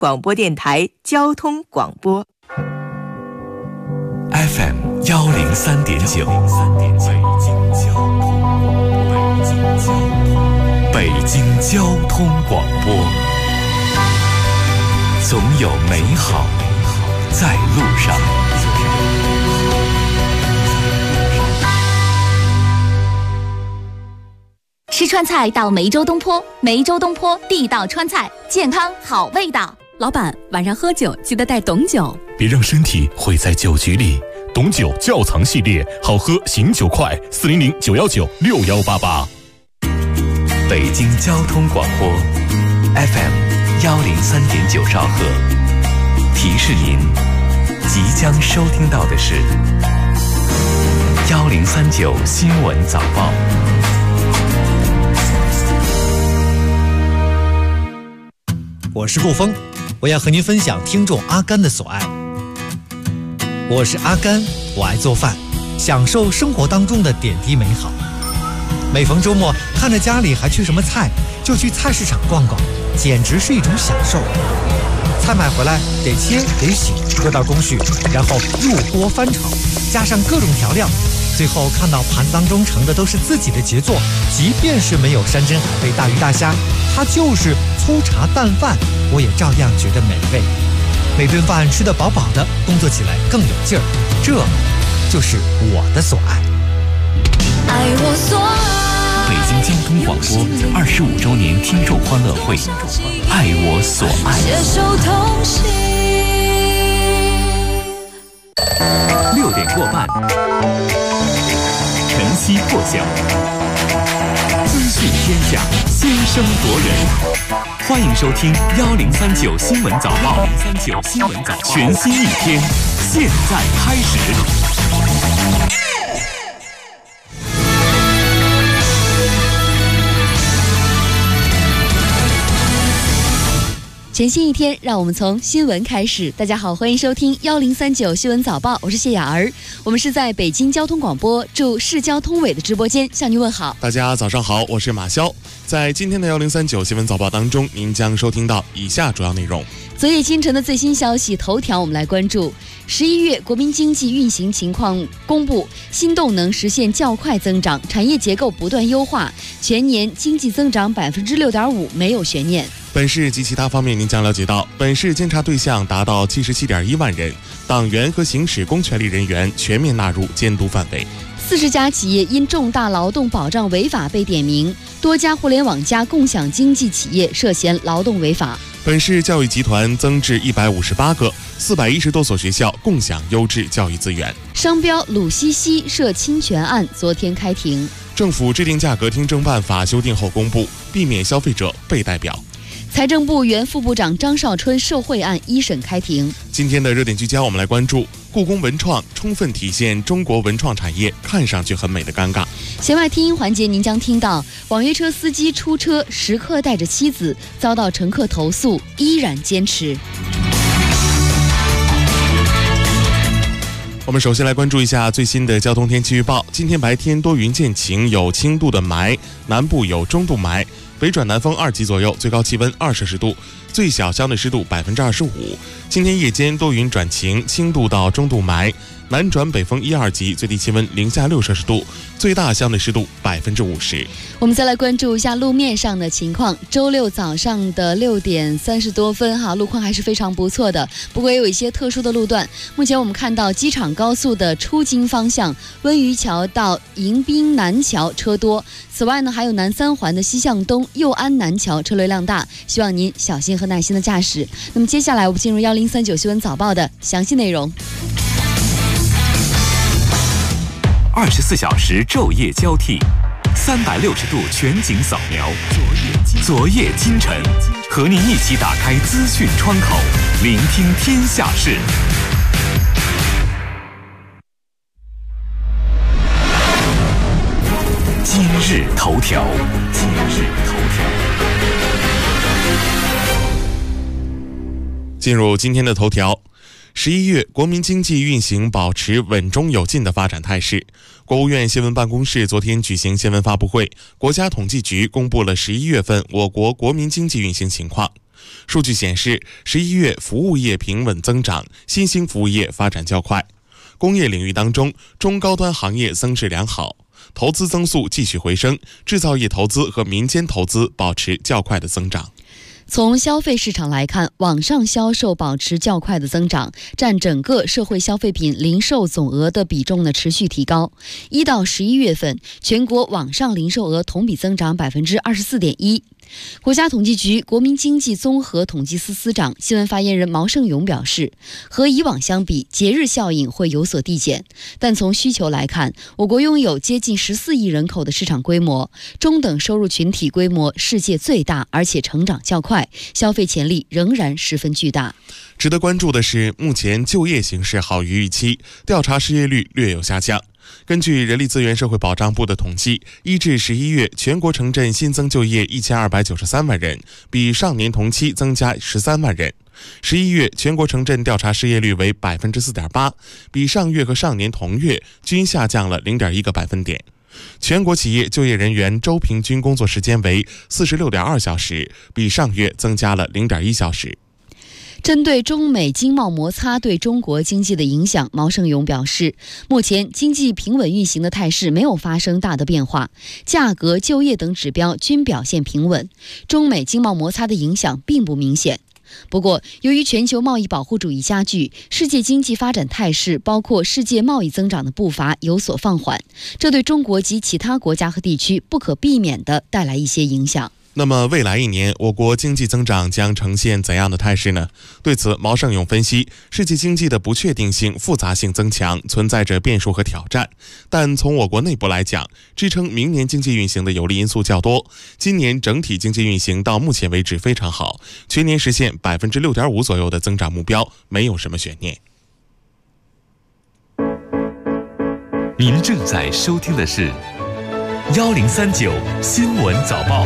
广播电台交通广播 FM 103.9，北京交通广播，总有美好在路上。 吃川菜到梅州东坡，梅州东坡地道川菜，健康好味道。 老板，晚上喝酒记得带董酒， 别让身体毁在酒局里。董酒窖藏系列，好喝醒酒快，400-919-6188。北京交通广播 FM 103.9兆赫，提示您即将收听到的是1039新闻早报。 我是顾峰，我要和您分享听众阿甘的所爱。我是阿甘，我爱做饭，享受生活当中的点滴美好。每逢周末，看着家里还缺什么菜，就去菜市场逛逛，简直是一种享受。菜买回来得切得洗，搁到工序，然后入锅翻炒，加上各种调料，最后看到盘子当中盛的都是自己的杰作，即便是没有山珍海味大鱼大虾，它就是粗茶淡饭，我也照样觉得美味。每顿饭吃得饱饱的，工作起来更有劲儿，这就是我的所爱。 爱我所爱。 北京交通广播25周年听众欢乐会，爱我所爱。 携手同行。 6点过半，晨曦破晓，资讯天下，先声夺人。欢迎收听1039新闻早报，全新一天，现在开始。 全新一天，让我们从新闻开始。大家好，欢迎收听1039新闻早报，我是谢雅儿。我们是在北京交通广播驻市交通委的直播间向您问好。 大家早上好，我是马潇。在今天的1039新闻早报当中，您将收听到以下主要内容。 昨夜今晨的最新消息头条，我们来关注11月国民经济运行情况公布，新动能实现较快增长，产业结构不断优化，全年经济增长6.5%，没有悬念。 本市及其他方面，您将了解到，本市监察对象达到77.1万人，党员和行使公权力人员全面纳入监督范围。 40家企业因重大劳动保障违法被点名，多家互联网加共享经济企业涉嫌劳动违法。 本市教育集团增至158个，410多所学校共享优质教育资源。 商标鲁西西涉侵权案昨天开庭， 政府制定价格听证办法修订后公布，避免消费者被代表。 财政部原副部长张少春受贿案一审开庭。 今天的热点聚焦，我们来关注故宫文创充分体现中国文创产业看上去很美的尴尬。 弦外听音环节，您将听到网约车司机出车时刻带着妻子，遭到乘客投诉，依然坚持。 我们首先来关注一下最新的交通天气预报。今天白天多云见晴，有轻度的霾，南部有中度霾，北转南风2级左右，最高气温2摄氏度，最小相对湿度25%。今天夜间多云转晴，轻度到中度霾，南转北风1、2级，最低气温零下6摄氏度，最大相对湿度50%。 我们再来关注一下路面上的情况。周六早上的6点30多分路况还是非常不错的，不过也有一些特殊的路段。目前我们看到机场高速的出京方向温榆桥到迎宾南桥车多，此外呢还有南三环的西向东右安南桥车流量大，希望您小心和耐心的驾驶。那么接下来我们进入1039新闻早报的详细内容。 24小时昼夜交替，360度全景扫描，昨夜今晨，和您一起打开资讯窗口，聆听天下事。今日头条。 进入今天的头条。11月，国民经济运行保持稳中有进的发展态势。国务院新闻办公室昨天举行新闻发布会，国家统计局公布了11月份我国国民经济运行情况。 数据显示，11月服务业平稳增长，新兴服务业发展较快。工业领域当中，中高端行业增势良好，投资增速继续回升，制造业投资和民间投资保持较快的增长。 从消费市场来看，网上销售保持较快的增长，占整个社会消费品零售总额的比重呢持续提高。1到11月份，全国网上零售额同比增长24.1%。国家统计局国民经济综合统计司司长、新闻发言人毛盛勇表示，和以往相比，节日效应会有所递减，但从需求来看，我国拥有接近14亿人口的市场规模，中等收入群体规模世界最大，而且成长较快，消费潜力仍然十分巨大。 值得关注的是，目前就业形势好于预期，调查失业率略有下降。根据人力资源社会保障部的统计，1至11月全国城镇新增就业1293万人，比上年同期增加13万人。11月全国城镇调查失业率为 4.8%， 比上月和上年同月均下降了 0.1个百分点。全国企业就业人员周平均工作时间为 46.2 小时，比上月增加了 0.1 小时。 针对中美经贸摩擦对中国经济的影响，毛盛勇表示，目前经济平稳运行的态势没有发生大的变化，价格、就业等指标均表现平稳，中美经贸摩擦的影响并不明显。不过，由于全球贸易保护主义加剧，世界经济发展态势包括世界贸易增长的步伐有所放缓，这对中国及其他国家和地区不可避免地带来一些影响。 那么未来1年，我国经济增长将呈现怎样的态势呢？对此，毛盛勇分析，世界经济的不确定性、复杂性增强，存在着变数和挑战。但从我国内部来讲，支撑明年经济运行的有利因素较多。今年整体经济运行到目前为止非常好，全年实现 6.5% 左右的增长目标，没有什么悬念。 您正在收听的是1039新闻早报。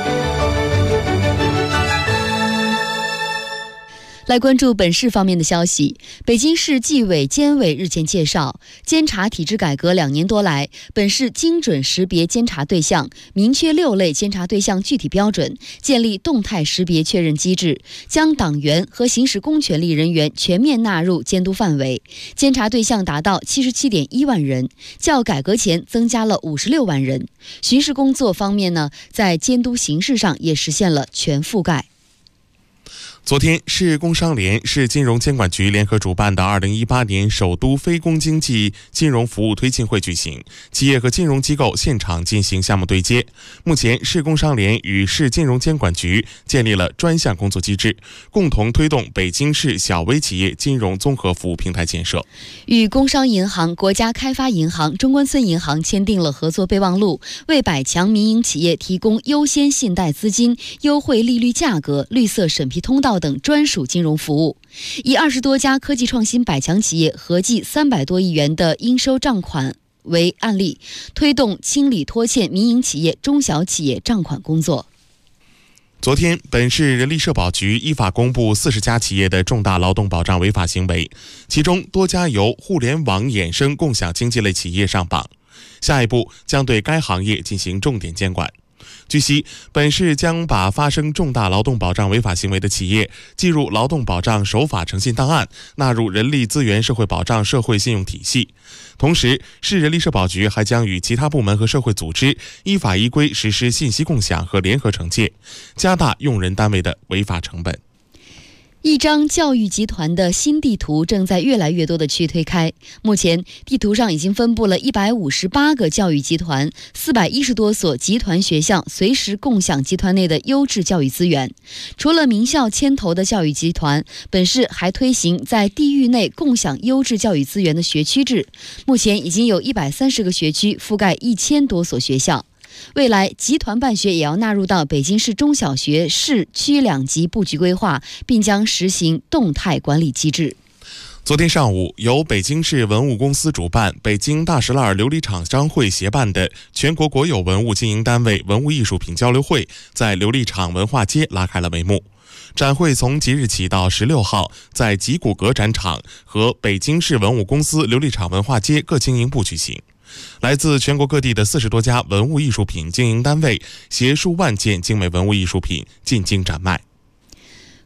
来关注本市方面的消息。北京市纪委监委日前介绍，监察体制改革2年多来，本市精准识别监察对象，明确6类监察对象具体标准，建立动态识别确认机制，将党员和行使公权力人员全面纳入监督范围。监察对象达到 77.1 万人，较改革前增加了56万人。巡视工作方面呢，在监督形式上也实现了全覆盖。 昨天，市工商联、市金融监管局联合主办的2018年首都非公经济金融服务推进会举行，企业和金融机构现场进行项目对接。目前，市工商联与市金融监管局建立了专项工作机制，共同推动北京市小微企业金融综合服务平台建设。 与工商银行、国家开发银行、中关村银行签订了合作备忘录，为百强民营企业提供优先信贷资金、优惠利率价格、绿色审批通道等专属金融服务。以20多家科技创新百强企业合计300多亿元的应收账款为案例，推动清理拖欠民营企业、中小企业账款工作。 昨天，本市人力社保局依法公布40家企业的重大劳动保障违法行为，其中多家由互联网衍生共享经济类企业上榜，下一步将对该行业进行重点监管。据悉，本市将把发生重大劳动保障违法行为的企业记入劳动保障守法诚信档案，纳入人力资源社会保障社会信用体系。同时，市人力社保局还将与其他部门和社会组织依法依规实施信息共享和联合惩戒，加大用人单位的违法成本。 一张教育集团的新地图正在越来越多的区推开。目前，地图上已经分布了158个教育集团，410多所集团学校随时共享集团内的优质教育资源。除了名校牵头的教育集团，本市还推行在地域内共享优质教育资源的学区制。目前已经有130个学区，覆盖1000多所学校。未来，集团办学也要纳入到北京市中小学市区2级布局规划，并将实行动态管理机制。 昨天上午，由北京市文物公司主办、北京大石栏琉璃厂商会协办的全国国有文物经营单位文物艺术品交流会在琉璃厂文化街拉开了帷幕。展会从即日起到16号，在吉古阁展场和北京市文物公司琉璃厂文化街各经营部举行。来自全国各地的40多家文物艺术品经营单位携数万件精美文物艺术品进京展卖。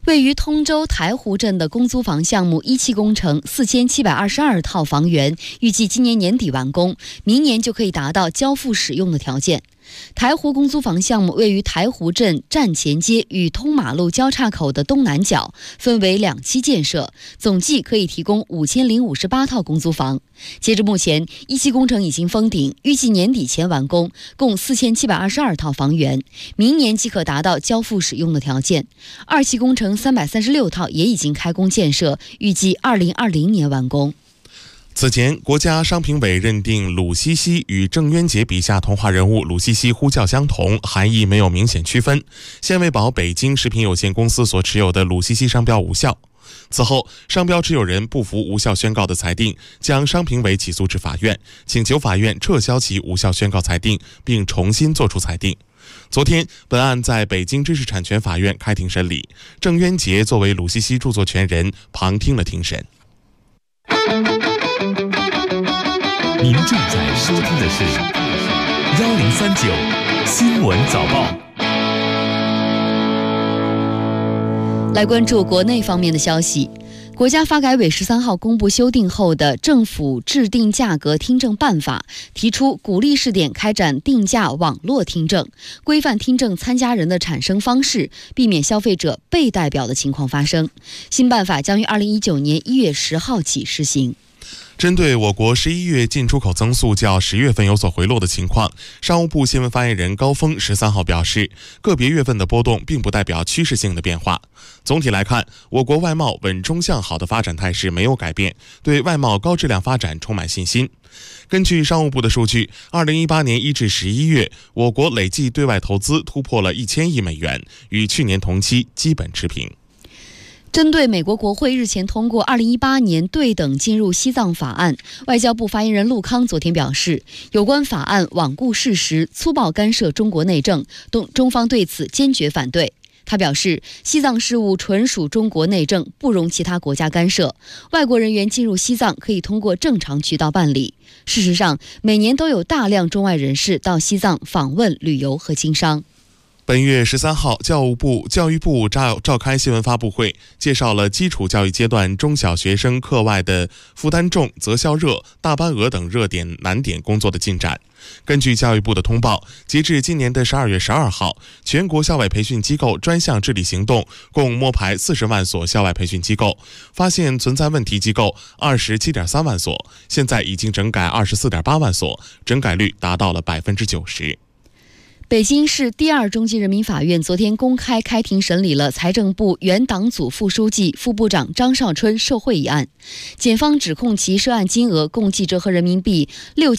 位于通州台湖镇的公租房项目一期工程4722套房源，预计今年年底完工，明年就可以达到交付使用的条件。台湖公租房项目位于台湖镇站前街与通马路交叉口的东南角，分为2期建设，总计可以提供5058套公租房。截至目前，一期工程已经封顶，预计年底前完工，共4722套房源，明年即可达到交付使用的条件。2期工程336套也已经开工建设，预计2020年完工。 此前，国家商品委认定鲁西西与郑渊洁笔下童话人物鲁西西呼叫相同，含义没有明显区分，现为保北京食品有限公司所持有的鲁西西商标无效。此后，商标持有人不服无效宣告的裁定，将商评委起诉至法院，请求法院撤销其无效宣告裁定，并重新作出裁定。昨天，本案在北京知识产权法院开庭审理，郑渊洁作为鲁西西著作权人旁听了庭审。 您正在收听的是1039新闻早报。 来关注国内方面的消息。国家发改委13号公布修订后的《政府制定价格听证办法》，提出鼓励试点开展定价网络听证，规范听证参加人的产生方式，避免消费者被代表的情况发生。新办法将于2019年1月10号起施行。 针对我国11月进出口增速较10月份有所回落的情况，商务部新闻发言人高峰13号表示，个别月份的波动并不代表趋势性的变化。总体来看，我国外贸稳中向好的发展态势没有改变，对外贸高质量发展充满信心。根据商务部的数据，2018年1至11月，我国累计对外投资突破了1000亿美元，与去年同期基本持平。 针对美国国会日前通过2018年对等进入西藏法案，外交部发言人陆康昨天表示，有关法案罔顾事实，粗暴干涉中国内政，中方对此坚决反对。他表示，西藏事务纯属中国内政，不容其他国家干涉。外国人员进入西藏可以通过正常渠道办理。事实上，每年都有大量中外人士到西藏访问、旅游和经商。 本月13号，教育部召开新闻发布会，介绍了基础教育阶段中小学生课外的负担重、择校热、大班额等热点难点工作的进展。根据教育部的通报，截至今年的12月12号，全国校外培训机构专项治理行动共摸排40万所校外培训机构，发现存在问题机构27.3万所，现在已经整改24.8万所，整改率达到了90%。 北京市第2中级人民法院昨天公开开庭审理了财政部原党组副书记、副部长张少春受贿一案，检方指控其涉案金额共计折合人民币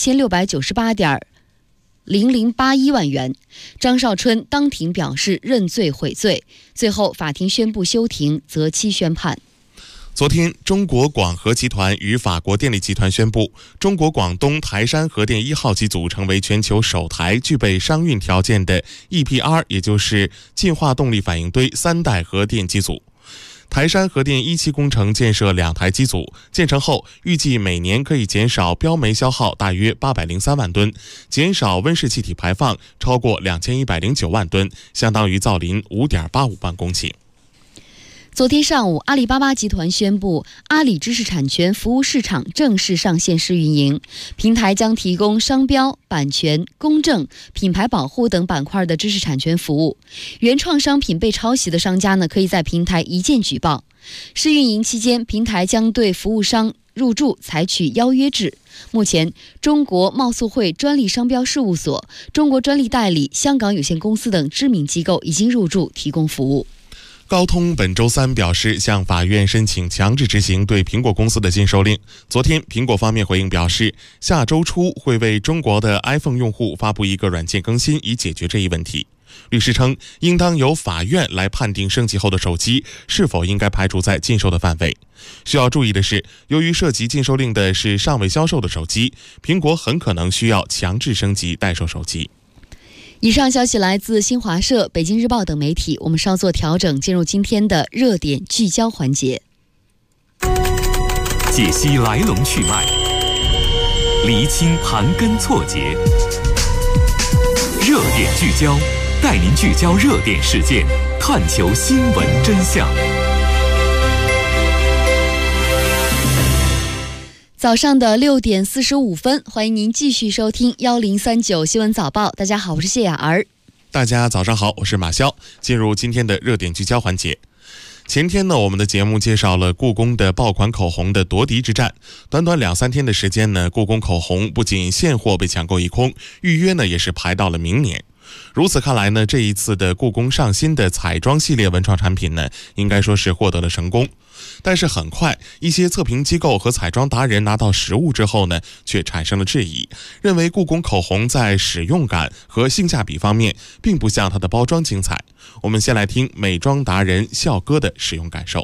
6698.0081万元。张少春当庭表示认罪悔罪，最后法庭宣布休庭，择期宣判。 昨天，中国广核集团与法国电力集团宣布，中国广东台山核电1号机组成为全球首台具备商运条件的 EPR， 也就是进化动力反应堆3代核电机组。台山核电1期工程建设2台机组，建成后预计每年可以减少标煤消耗大约803万吨，减少温室气体排放超过2109万吨，相当于造林5.85万公顷。 昨天上午，阿里巴巴集团宣布，阿里知识产权服务市场正式上线试运营。平台将提供商标、版权、公证、品牌保护等板块的知识产权服务。原创商品被抄袭的商家可以在平台一键举报。试运营期间，平台将对服务商入驻采取邀约制。目前，中国贸促会专利商标事务所、中国专利代理、香港有限公司等知名机构已经入驻提供服务。 高通本周3表示向法院申请强制执行对苹果公司的禁售令。昨天，苹果方面回应表示，下周初会为中国的 iPhone 用户发布一个软件更新，以解决这一问题。律师称，应当由法院来判定升级后的手机是否应该排除在禁售的范围。需要注意的是，由于涉及禁售令的是尚未销售的手机，苹果很可能需要强制升级待售手机。 以上消息来自新华社、北京日报等媒体。我们稍作调整，进入今天的热点聚焦环节， 解析来龙去脉，厘清盘根错节。热点聚焦，带您聚焦热点事件，探求新闻真相。 早上的6点45分，欢迎您继续收听1039新闻早报。大家好，我是谢雅儿。 大家早上好，我是马潇。进入今天的热点聚焦环节。前天呢，我们的节目介绍了故宫的爆款口红的夺嫡之战。短短2-3天的时间呢，故宫口红不仅现货被抢购一空，预约呢也是排到了明年。如此看来呢，这一次的故宫上新的彩妆系列文创产品呢，应该说是获得了成功。但是很快，一些测评机构和彩妆达人拿到实物之后呢，却产生了质疑，认为故宫口红在使用感和性价比方面，并不像它的包装精彩。我们先来听美妆达人笑哥的使用感受。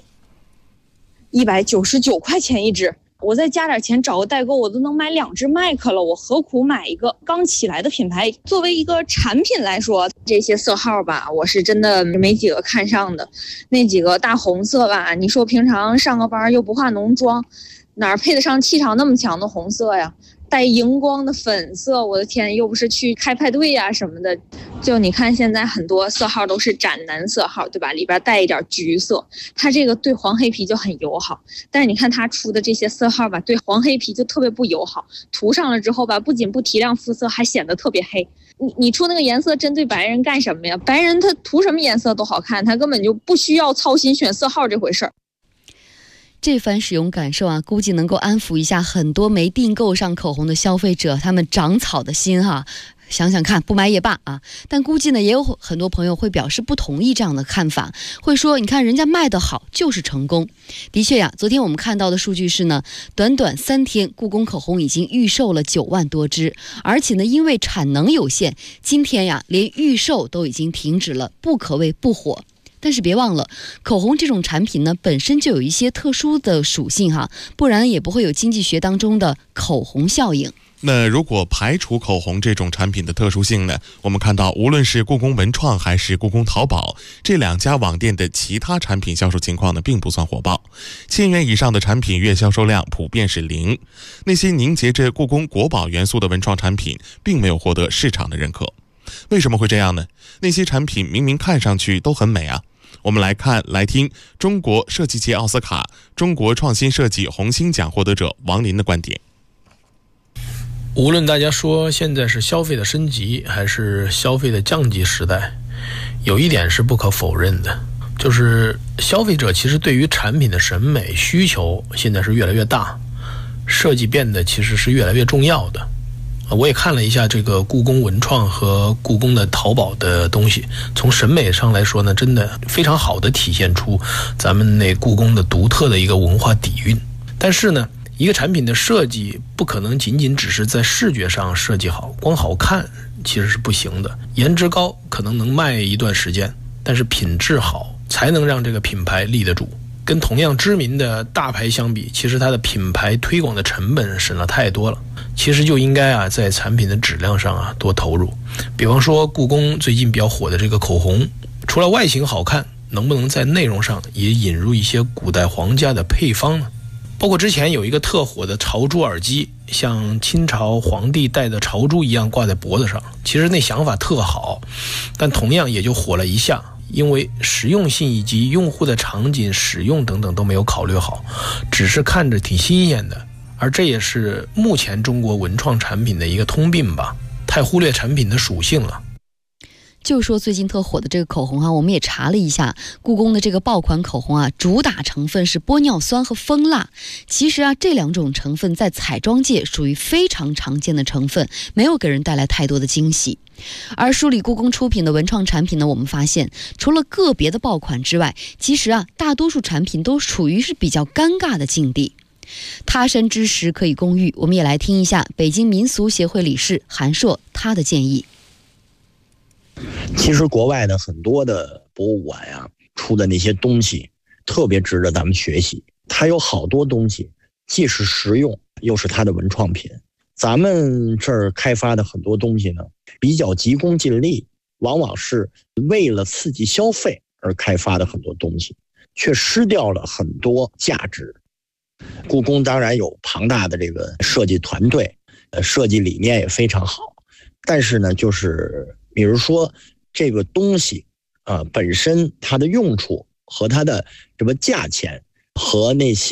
199块钱一支，我再加点钱找个代购，我都能买2支麦克了，我何苦买一个刚起来的品牌？作为一个产品来说，这些色号吧，我是真的没几个看上的。那几个大红色吧，你说平常上个班又不化浓妆，哪配得上气场那么强的红色呀？带荧光的粉色，我的天，又不是去开派对呀什么的。就你看现在很多色号都是斩男色号，对吧？里边带一点橘色，它这个对黄黑皮就很友好。但是你看它出的这些色号吧，对黄黑皮就特别不友好。涂上了之后吧，不仅不提亮肤色，还显得特别黑。你出那个颜色针对白人干什么呀？白人他涂什么颜色都好看，他根本就不需要操心选色号这回事儿。 这番使用感受啊，估计能够安抚一下很多没订购上口红的消费者，他们长草的心哈。想想看，不买也罢啊。但估计呢，也有很多朋友会表示不同意这样的看法，会说你看人家卖得好就是成功。的确呀，昨天我们看到的数据是呢，短短3天，故宫口红已经预售了9万多支，而且呢，因为产能有限，今天呀连预售都已经停止了，不可谓不火。但是别忘了，口红这种产品呢，本身就有一些特殊的属性哈，不然也不会有经济学当中的口红效应。 那如果排除口红这种产品的特殊性呢，我们看到无论是故宫文创还是故宫淘宝这2家网店的其他产品销售情况呢，并不算火爆，1000元以上的产品月销售量普遍是0。那些凝结着故宫国宝元素的文创产品，并没有获得市场的认可。为什么会这样呢？那些产品明明看上去都很美啊。我们来听中国设计界奥斯卡、中国创新设计红星奖获得者王林的观点。 无论大家说现在是消费的升级还是消费的降级时代，有一点是不可否认的，就是消费者其实对于产品的审美需求现在是越来越大，设计变得其实是越来越重要的。我也看了一下这个故宫文创和故宫的淘宝的东西，从审美上来说呢，真的非常好的体现出咱们那故宫的独特的一个文化底蕴。但是呢，一个产品的设计不可能仅仅只是在视觉上设计好，光好看其实是不行的。颜值高可能能卖一段时间，但是品质好才能让这个品牌立得住。跟同样知名的大牌相比，其实它的品牌推广的成本省了太多了。其实就应该在产品的质量上多投入。比方说故宫最近比较火的这个口红，除了外形好看，能不能在内容上也引入一些古代皇家的配方呢？包括之前有一个特火的朝珠耳机，像清朝皇帝戴的朝珠一样挂在脖子上，其实那想法特好，但同样也就火了一下，因为实用性以及用户的场景使用等等都没有考虑好，只是看着挺新鲜的。而这也是目前中国文创产品的一个通病吧，太忽略产品的属性了。 就说最近特火的这个口红我们也查了一下，故宫的这个爆款口红主打成分是玻尿酸和蜂蜡。其实这2种成分在彩妆界属于非常常见的成分，没有给人带来太多的惊喜。而梳理故宫出品的文创产品呢，我们发现除了个别的爆款之外，其实大多数产品都处于是比较尴尬的境地。他山之石可以攻玉，我们也来听一下北京民俗协会理事韩硕他的建议。 其实国外的很多的博物馆出的那些东西特别值得咱们学习，它有好多东西既是实用又是它的文创品。咱们这儿开发的很多东西呢，比较急功近利，往往是为了刺激消费而开发的很多东西，却失掉了很多价值。故宫当然有庞大的这个设计团队，设计理念也非常好，但是呢，就是比如说这个东西本身它的用处和它的什么价钱和那些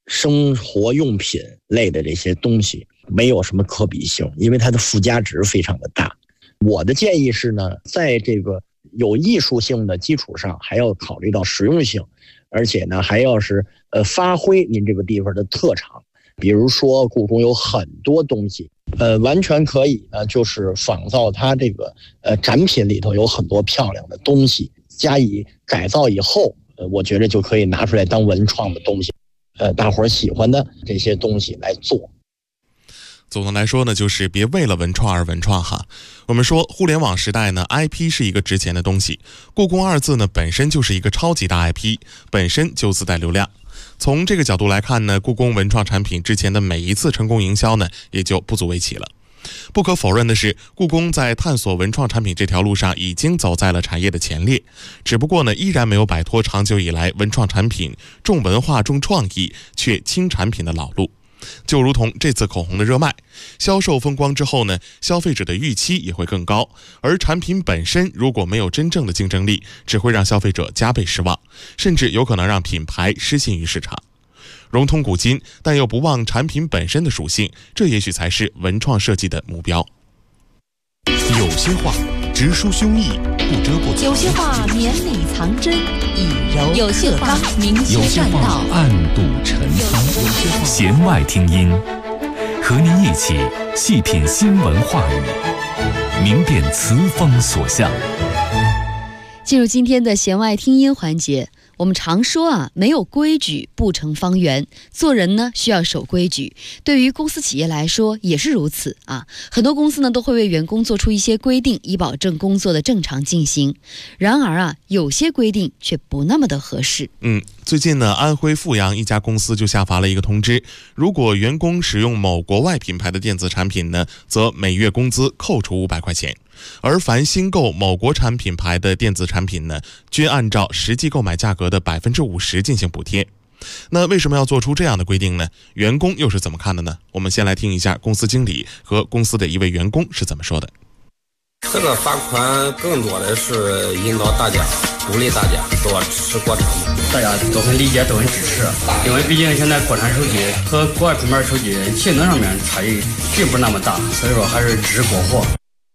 生活用品类的这些东西没有什么可比性，因为它的附加值非常的大。我的建议是呢，在这个有艺术性的基础上，还要考虑到实用性，而且呢，还要是发挥您这个地方的特长。比如说故宫有很多东西，完全可以呢，就是仿造它这个展品里头有很多漂亮的东西，加以改造以后，我觉得就可以拿出来当文创的东西，大伙儿喜欢的这些东西来做。 总的来说呢，就是别为了文创而文创哈。我们说互联网时代呢 ，IP 是一个值钱的东西。故宫2字呢本身就是一个超级大 IP， 本身就自带流量。从这个角度来看呢，故宫文创产品之前的每一次成功营销呢，也就不足为奇了。不可否认的是，故宫在探索文创产品这条路上已经走在了产业的前列，只不过呢，依然没有摆脱长久以来文创产品重文化重创意却轻产品的老路。就如同这次口红的热卖，销售风光之后呢，消费者的预期也会更高，而产品本身如果没有真正的竞争力，只会让消费者加倍失望，甚至有可能让品牌失信于市场。融通古今，但又不忘产品本身的属性，这也许才是文创设计的目标。 有些话直抒胸臆，不遮不藏； 有些话绵里藏针，以柔有些话明有些修栈道话，暗度陈仓。弦外听音，和您一起细品新闻话语，明辨词风所向。 进入今天的弦外听音环节，我们常说啊，没有规矩不成方圆，做人呢需要守规矩。对于公司企业来说也是如此啊。很多公司呢都会为员工做出一些规定，以保证工作的正常进行。然而啊，有些规定却不那么的合适。 最近呢，安徽阜阳一家公司就下发了一个通知，如果员工使用某国外品牌的电子产品呢，则每月工资扣除500块钱。而凡新购某国产品牌的电子产品呢，均按照实际购买价格的50%进行补贴。那为什么要做出这样的规定呢？员工又是怎么看的呢？我们先来听一下公司经理和公司的一位员工是怎么说的。 这个罚款更多的是引导大家，鼓励大家多吃国产嘛。 大家都很理解，都很支持，因为毕竟现在国产手机和国外品牌手机性能上面差异并不那么大，所以说还是支持国货。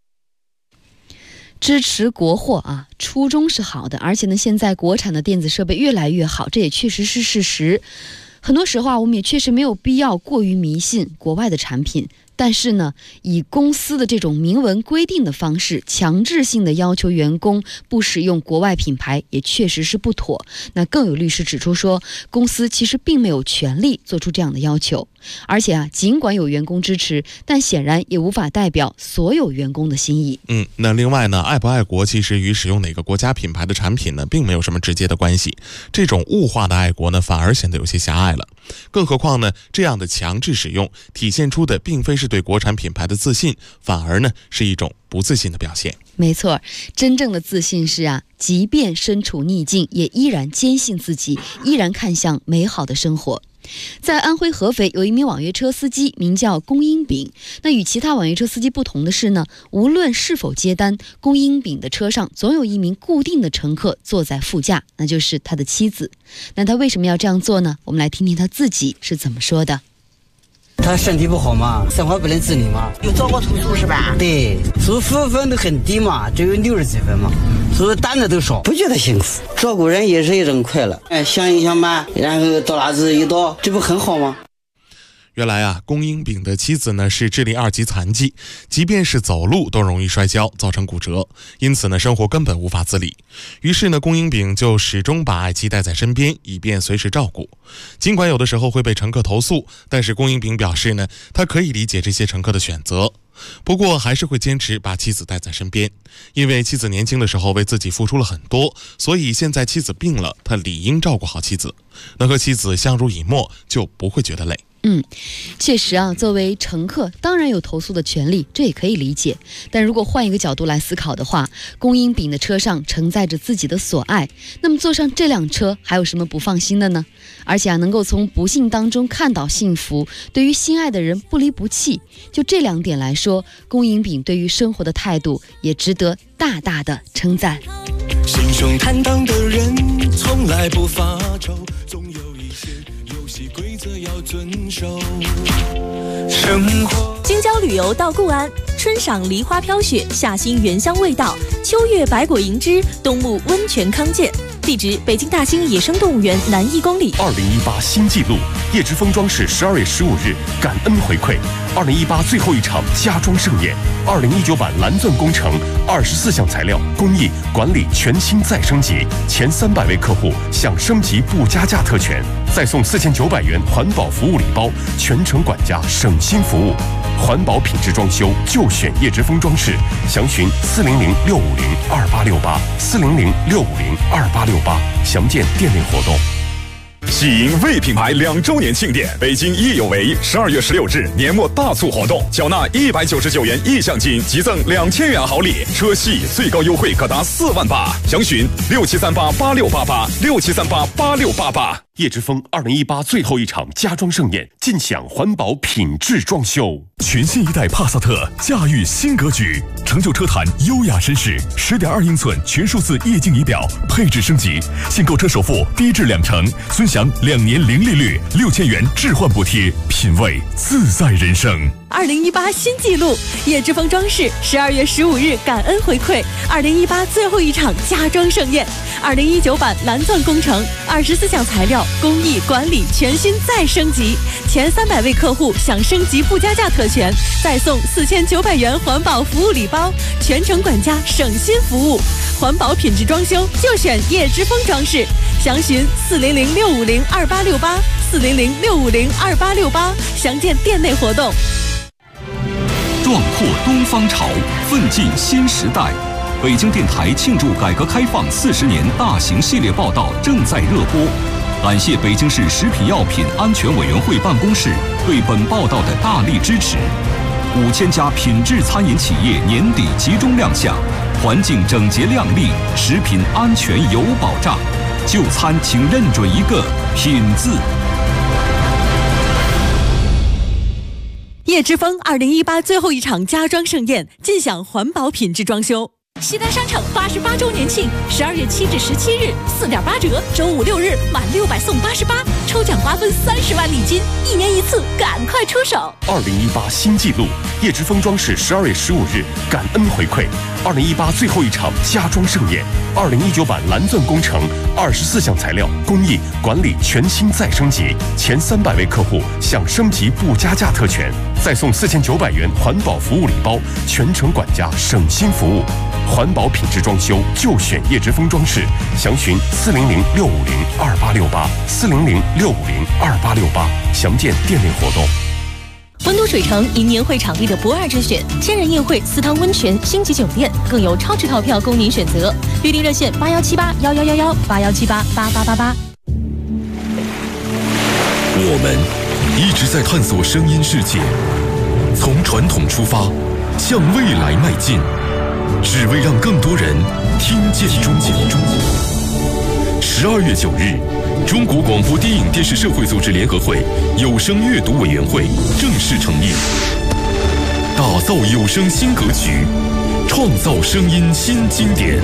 支持国货啊，初衷是好的，而且呢，现在国产的电子设备越来越好，这也确实是事实。很多时候啊，我们也确实没有必要过于迷信国外的产品，但是呢，以公司的这种明文规定的方式，强制性的要求员工不使用国外品牌，也确实是不妥。那更有律师指出说，公司其实并没有权利做出这样的要求，而且啊，尽管有员工支持，但显然也无法代表所有员工的心意。 那另外呢，爱不爱国其实与使用哪个国家品牌的产品呢，并没有什么直接的关系。这种物化的爱国呢，反而显得有些狭隘了。更何况呢，这样的强制使用体现出的并非是对国产品牌的自信，反而呢是一种不自信的表现。 没错，真正的自信是啊，即便身处逆境，也依然坚信自己，依然看向美好的生活。在安徽合肥有一名网约车司机，名叫龚英炳。那与其他网约车司机不同的是呢，无论是否接单，龚英炳的车上总有一名固定的乘客坐在副驾，那就是他的妻子。那他为什么要这样做呢？我们来听听他自己是怎么说的。 他身体不好嘛，生活不能自理嘛， 有做过手术是吧？ 对，所以服务分都很低嘛，只有60几分嘛，所以单子都少，不觉得辛苦，照顾人也是一种快乐。想一想吧，然后到哪子一到，这不很好吗？ 原来啊，龚英炳的妻子呢是智力2级残疾，即便是走路都容易摔跤，造成骨折，因此呢生活根本无法自理。于是呢，龚英炳就始终把爱妻带在身边，以便随时照顾。尽管有的时候会被乘客投诉，但是龚英炳表示呢，他可以理解这些乘客的选择，不过还是会坚持把妻子带在身边。因为妻子年轻的时候为自己付出了很多，所以现在妻子病了，他理应照顾好妻子。能和妻子相濡以沫，就不会觉得累。 确实啊，作为乘客当然有投诉的权利，这也可以理解。但如果换一个角度来思考的话，龚英炳的车上承载着自己的所爱，那么坐上这辆车还有什么不放心的呢？而且啊，能够从不幸当中看到幸福，对于心爱的人不离不弃，就这2点来说，龚英炳对于生活的态度也值得大大的称赞。 心胸坦荡的人从来不发愁，总有一些游戏规则京郊旅游到固安，春赏梨花飘雪，夏兴原香味道，秋月百果盈枝，冬沐温泉康健。地址：北京大兴野生动物园南1公里。 2018新纪录，叶之峰装饰12月15日感恩回馈，2018最后一场家装盛宴，2019版蓝钻工程24项材料工艺管理全新再升级，前300位客户享升级不加价特权，再送4900元环保服务礼包，全程管家省心服务。环保品质装修就选叶之峰装饰，详询400-650-2868，400-650-2868，详见店内活动。 喜迎魏品牌2周年庆典，北京益有为12月16日年末大促活动，缴纳199元意向金，即赠2000元好礼，车系最高优惠可达4万8，详询67388688，67388688。 叶之峰2018最后一场家装盛宴，尽享环保品质装修。 全新一代帕萨特驾驭新格局，成就车坛优雅绅士，10.2英寸全数字液晶仪表，配置升级，现购车首付低至20%，尊享2年零利率，6000元置换补贴，品味自在人生。 2018新纪录，叶之峰装饰12月15日感恩回馈，2018最后一场家装盛宴，2019版蓝钻工程24项材料工艺管理全新再升级，前300位客户享升级不加价特权，再送4900元环保服务礼包，全程管家省心服务。环保品质装修就选叶之峰装饰，详询400-650-2868，400-650-2868，详见店内活动。 壮阔东方潮，奋进新时代。北京电台庆祝改革开放40年大型系列报道正在热播。感谢北京市食品药品安全委员会办公室对本报道的大力支持。5000家品质餐饮企业年底集中亮相，环境整洁亮丽，食品安全有保障。就餐请认准一个品字。 叶之峰2018最后一场家装盛宴，尽享环保品质装修。 西单商城88周年庆，12月7至17日4.8折，周5、6日满600送88，抽奖瓜分30万礼金，1年1次，赶快出手 ！2018新纪录，叶之峰装饰12月15日感恩回馈，2018最后一场家装盛宴，2019版蓝钻工程24项材料工艺管理全新再升级，前300位客户享升级不加价特权，再送4900元环保服务礼包，全程管家省心服务。环保品质装修就选叶之峰装饰，详询400-650-2868，400-650-2868，详见店内活动。 温都水城迎年会场地的不二之选，千人宴会、4汤温泉、星级酒店，更有超值套票供您选择。预订热线81781111，81788888。 我们一直在探索声音世界，从传统出发，向未来迈进。只为让更多人听见中国。12月9日，中国广播电影电视社会组织联合会有声阅读委员会正式成立，打造有声新格局，创造声音新经典。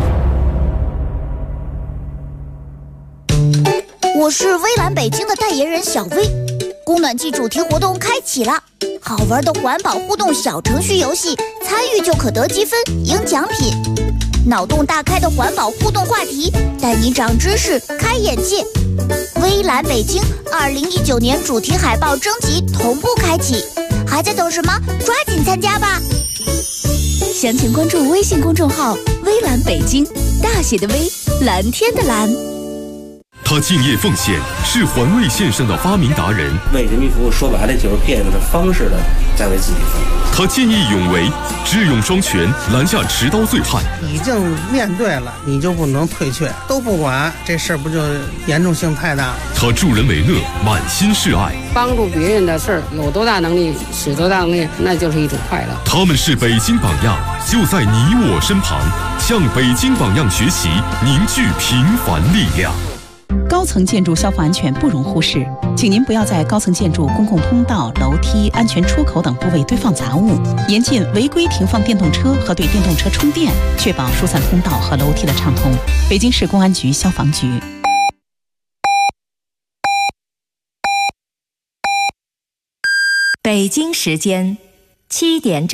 我是微蓝北京的代言人小薇，供暖季主题活动开启了，好玩的环保互动小程序游戏，参与就可得积分赢奖品。脑洞大开的环保互动话题，带你长知识开眼界。微蓝北京2019年主题海报征集同步开启，还在等什么？抓紧参加吧！ 详情关注微信公众号微蓝北京，大写的微，蓝天的蓝。 他敬业奉献，是环卫线上的发明达人。 为人民服务，说白了就是变着方式的在为自己服务。 他见义勇为，智勇双全，拦下持刀醉汉。 已经面对了，你就不能退却，都不管，这事儿不就严重性太大？ 他助人为乐，满心是爱。 帮助别人的事儿，有多大能力使多大能力，那就是一种快乐。 他们是北京榜样，就在你我身旁，向北京榜样学习，凝聚平凡力量。 高层建筑消防安全不容忽视，请您不要在高层建筑公共通道、楼梯、安全出口等部位堆放杂物，严禁违规停放电动车和对电动车充电，确保疏散通道和楼梯的畅通。北京市公安局消防局。 北京时间7点整。